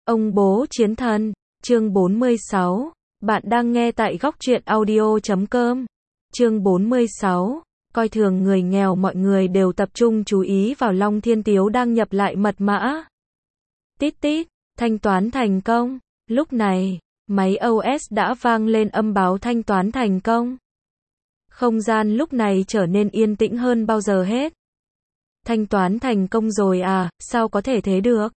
Ông bố chiến thần, chương 46. Bạn đang nghe tại góc truyện audio.com. Chương 46. Coi thường người nghèo. Mọi người đều tập trung chú ý vào Long Thiên Tiếu đang nhập lại mật mã. Tít tít, thanh toán thành công. Lúc này, máy OS đã vang lên âm báo thanh toán thành công. Không gian lúc này trở nên yên tĩnh hơn bao giờ hết. Thanh toán thành công rồi à, sao có thể thế được?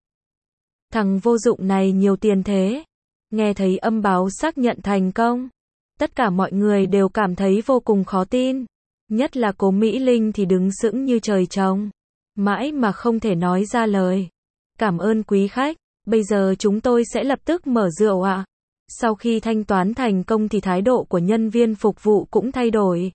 Thằng vô dụng này nhiều tiền thế. Nghe thấy âm báo xác nhận thành công, tất cả mọi người đều cảm thấy vô cùng khó tin. Nhất là cô Mỹ Linh thì đứng sững như trời trồng, mãi mà không thể nói ra lời. Cảm ơn quý khách, bây giờ chúng tôi sẽ lập tức mở rượu ạ. Sau khi thanh toán thành công thì thái độ của nhân viên phục vụ cũng thay đổi.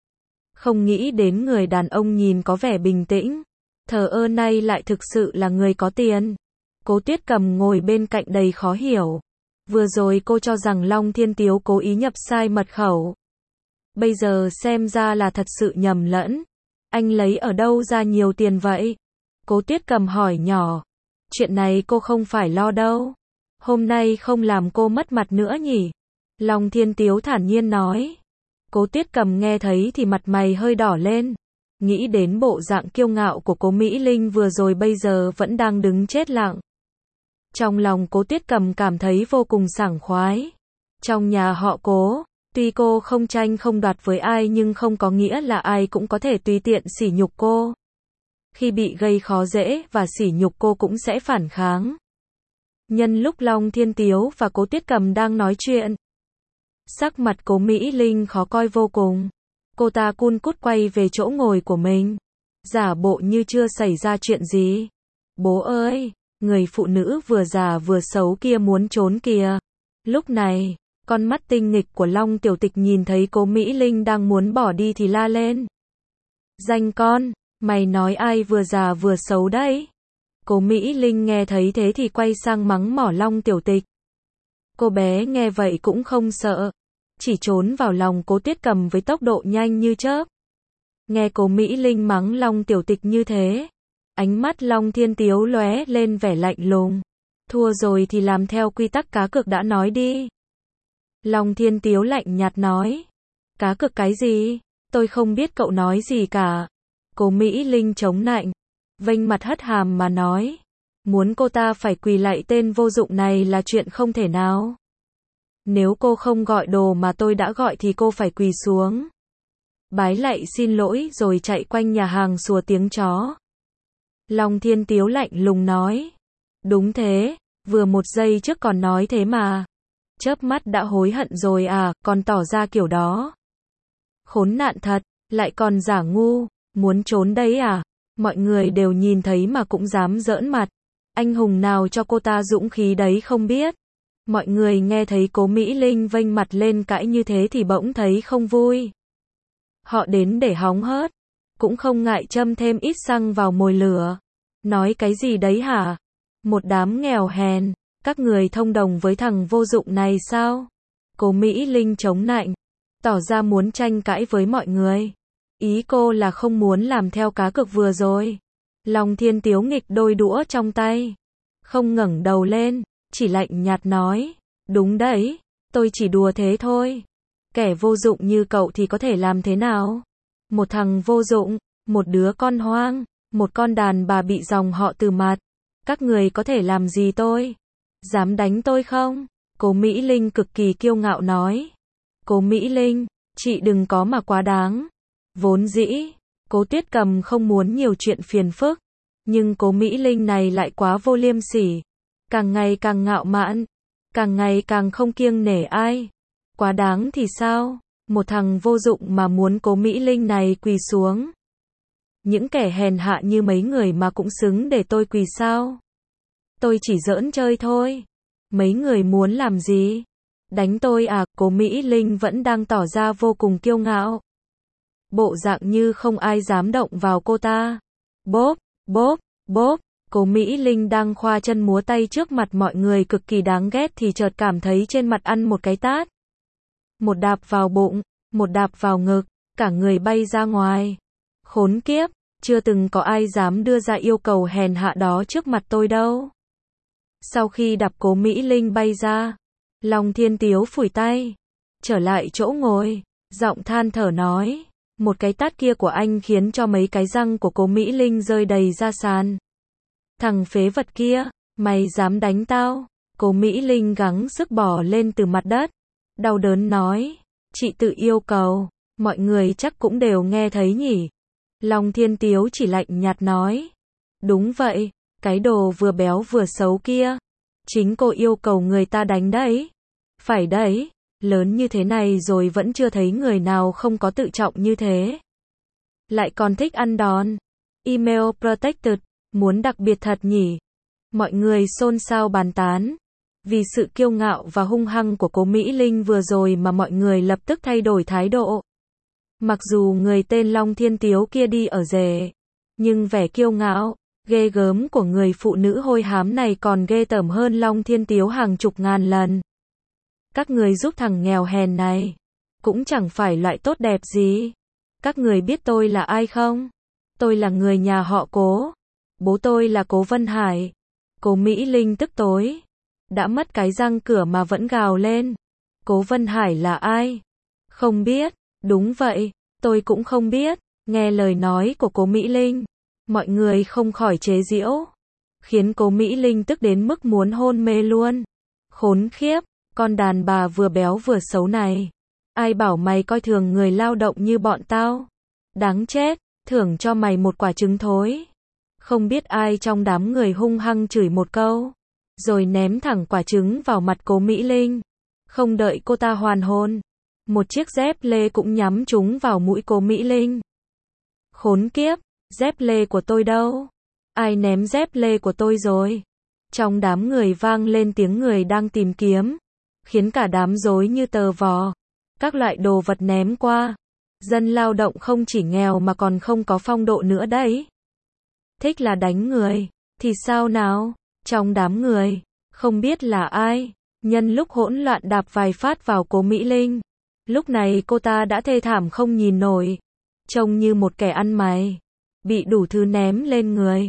Không nghĩ đến người đàn ông nhìn có vẻ bình tĩnh, thờ ơ này lại thực sự là người có tiền. Cố Tuyết Cầm ngồi bên cạnh đầy khó hiểu. Vừa rồi cô cho rằng Long Thiên Tiếu cố ý nhập sai mật khẩu. Bây giờ xem ra là thật sự nhầm lẫn. Anh lấy ở đâu ra nhiều tiền vậy? Cố Tuyết Cầm hỏi nhỏ. Chuyện này cô không phải lo đâu. Hôm nay không làm cô mất mặt nữa nhỉ? Long Thiên Tiếu thản nhiên nói. Cố Tuyết Cầm nghe thấy thì mặt mày hơi đỏ lên. Nghĩ đến bộ dạng kiêu ngạo của cô Mỹ Linh vừa rồi bây giờ vẫn đang đứng chết lặng. Trong lòng Cố Tuyết Cầm cảm thấy vô cùng sảng khoái. Trong nhà họ Cố, tuy cô không tranh không đoạt với ai nhưng không có nghĩa là ai cũng có thể tùy tiện sỉ nhục cô. Khi bị gây khó dễ và sỉ nhục cô cũng sẽ phản kháng. Nhân lúc Long Thiên Tiếu và Cố Tuyết Cầm đang nói chuyện, sắc mặt Cố Mỹ Linh khó coi vô cùng. Cô ta cun cút quay về chỗ ngồi của mình, giả bộ như chưa xảy ra chuyện gì. Bố ơi! Người phụ nữ vừa già vừa xấu kia muốn trốn kìa. Lúc này, con mắt tinh nghịch của Long Tiểu Tịch nhìn thấy cô Mỹ Linh đang muốn bỏ đi thì la lên. Danh con, mày nói ai vừa già vừa xấu đấy? Cô Mỹ Linh nghe thấy thế thì quay sang mắng mỏ Long Tiểu Tịch. Cô bé nghe vậy cũng không sợ, chỉ trốn vào lòng Cố Tuyết Cầm với tốc độ nhanh như chớp. Nghe cô Mỹ Linh mắng Long Tiểu Tịch như thế, ánh mắt Long Thiên Tiếu lóe lên vẻ lạnh lùng. Thua rồi thì làm theo quy tắc cá cược đã nói đi. Long Thiên Tiếu lạnh nhạt nói. Cá cược cái gì? Tôi không biết cậu nói gì cả. Cô Mỹ Linh chống nạnh, vênh mặt hất hàm mà nói. Muốn cô ta phải quỳ lạy tên vô dụng này là chuyện không thể nào. Nếu cô không gọi đồ mà tôi đã gọi thì cô phải quỳ xuống. Bái lạy xin lỗi rồi chạy quanh nhà hàng sủa tiếng chó. Long Thiên Tiếu lạnh lùng nói. Đúng thế, vừa một giây trước còn nói thế mà. Chớp mắt đã hối hận rồi à, còn tỏ ra kiểu đó. Khốn nạn thật, lại còn giả ngu, muốn trốn đấy à? Mọi người đều nhìn thấy mà cũng dám giỡn mặt. Anh hùng nào cho cô ta dũng khí đấy không biết. Mọi người nghe thấy Cố Mỹ Linh vênh mặt lên cãi như thế thì bỗng thấy không vui. Họ đến để hóng hớt, cũng không ngại châm thêm ít xăng vào mồi lửa. Nói cái gì đấy hả? Một đám nghèo hèn, các người thông đồng với thằng vô dụng này sao? Cố Mỹ Linh chống nạnh, tỏ ra muốn tranh cãi với mọi người. Ý cô là không muốn làm theo cá cược vừa rồi. Long Thiên Tiếu nghịch đôi đũa trong tay, không ngẩng đầu lên, chỉ lạnh nhạt nói. Đúng đấy, tôi chỉ đùa thế thôi. Kẻ vô dụng như cậu thì có thể làm thế nào? Một thằng vô dụng, một đứa con hoang, một con đàn bà bị dòng họ từ mặt. Các người có thể làm gì tôi? Dám đánh tôi không? Cố Mỹ Linh cực kỳ kiêu ngạo nói. Cố Mỹ Linh, chị đừng có mà quá đáng. Vốn dĩ, Cố Tuyết Cầm không muốn nhiều chuyện phiền phức. Nhưng Cố Mỹ Linh này lại quá vô liêm sỉ. Càng ngày càng ngạo mạn. Càng ngày càng không kiêng nể ai. Quá đáng thì sao? Một thằng vô dụng mà muốn Cố Mỹ Linh này quỳ xuống. Những kẻ hèn hạ như mấy người mà cũng xứng để tôi quỳ sao? Tôi chỉ giỡn chơi thôi. Mấy người muốn làm gì? Đánh tôi à? Cố Mỹ Linh vẫn đang tỏ ra vô cùng kiêu ngạo. Bộ dạng như không ai dám động vào cô ta. Bốp, bốp, bốp. Cố Mỹ Linh đang khoa chân múa tay trước mặt mọi người cực kỳ đáng ghét thì chợt cảm thấy trên mặt ăn một cái tát. Một đạp vào bụng, một đạp vào ngực, cả người bay ra ngoài. Khốn kiếp, chưa từng có ai dám đưa ra yêu cầu hèn hạ đó trước mặt tôi đâu. Sau khi đạp Cố Mỹ Linh bay ra, Long Thiên Tiếu phủi tay, trở lại chỗ ngồi, giọng than thở nói, một cái tát kia của anh khiến cho mấy cái răng của Cố Mỹ Linh rơi đầy ra sàn. Thằng phế vật kia, mày dám đánh tao? Cố Mỹ Linh gắng sức bò lên từ mặt đất, đau đớn nói, chị tự yêu cầu, mọi người chắc cũng đều nghe thấy nhỉ. Long Thiên Tiếu chỉ lạnh nhạt nói, đúng vậy, cái đồ vừa béo vừa xấu kia, chính cô yêu cầu người ta đánh đấy. Phải đấy, lớn như thế này rồi vẫn chưa thấy người nào không có tự trọng như thế. Lại còn thích ăn đòn. Email protected, muốn đặc biệt thật nhỉ. Mọi người xôn xao bàn tán. Vì sự kiêu ngạo và hung hăng của Cố Mỹ Linh vừa rồi mà mọi người lập tức thay đổi thái độ. Mặc dù người tên Long Thiên Tiếu kia đi ở rể, nhưng vẻ kiêu ngạo, ghê gớm của người phụ nữ hôi hám này còn ghê tởm hơn Long Thiên Tiếu hàng chục ngàn lần. Các người giúp thằng nghèo hèn này, cũng chẳng phải loại tốt đẹp gì. Các người biết tôi là ai không? Tôi là người nhà họ Cố. Bố tôi là Cố Vân Hải. Cố Mỹ Linh tức tối, đã mất cái răng cửa mà vẫn gào lên. Cố Vân Hải là ai? Không biết. Đúng vậy, tôi cũng không biết. Nghe lời nói của Cố Mỹ Linh, mọi người không khỏi chế giễu, khiến Cố Mỹ Linh tức đến mức muốn hôn mê luôn. Khốn khiếp, con đàn bà vừa béo vừa xấu này. Ai bảo mày coi thường người lao động như bọn tao? Đáng chết, thưởng cho mày một quả trứng thối. Không biết ai trong đám người hung hăng chửi một câu, rồi ném thẳng quả trứng vào mặt Cố Mỹ Linh. Không đợi cô ta hoàn hồn, một chiếc dép lê cũng nhắm trúng vào mũi Cố Mỹ Linh. Khốn kiếp, dép lê của tôi đâu? Ai ném dép lê của tôi rồi? Trong đám người vang lên tiếng người đang tìm kiếm, khiến cả đám rối như tờ vò. Các loại đồ vật ném qua. Dân lao động không chỉ nghèo mà còn không có phong độ nữa đấy. Thích là đánh người, thì sao nào? Trong đám người, không biết là ai, nhân lúc hỗn loạn đạp vài phát vào Cố Mỹ Linh. Lúc này cô ta đã thê thảm không nhìn nổi, trông như một kẻ ăn mày, bị đủ thứ ném lên người.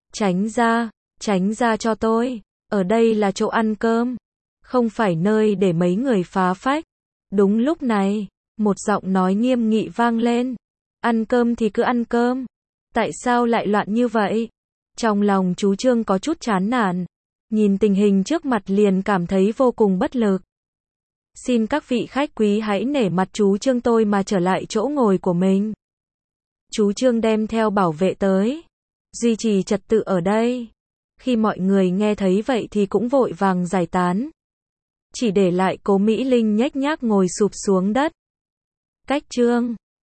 Tránh ra cho tôi, ở đây là chỗ ăn cơm, không phải nơi để mấy người phá phách. Đúng lúc này, một giọng nói nghiêm nghị vang lên. Ăn cơm thì cứ ăn cơm, tại sao lại loạn như vậy? Trong lòng chú Trương có chút chán nản, nhìn tình hình trước mặt liền cảm thấy vô cùng bất lực. Xin các vị khách quý hãy nể mặt chú Trương tôi mà trở lại chỗ ngồi của mình. Chú Trương đem theo bảo vệ tới, duy trì trật tự ở đây. Khi mọi người nghe thấy vậy thì cũng vội vàng giải tán, chỉ để lại Cố Mỹ Linh nhếch nhác ngồi sụp xuống đất. Cách Trương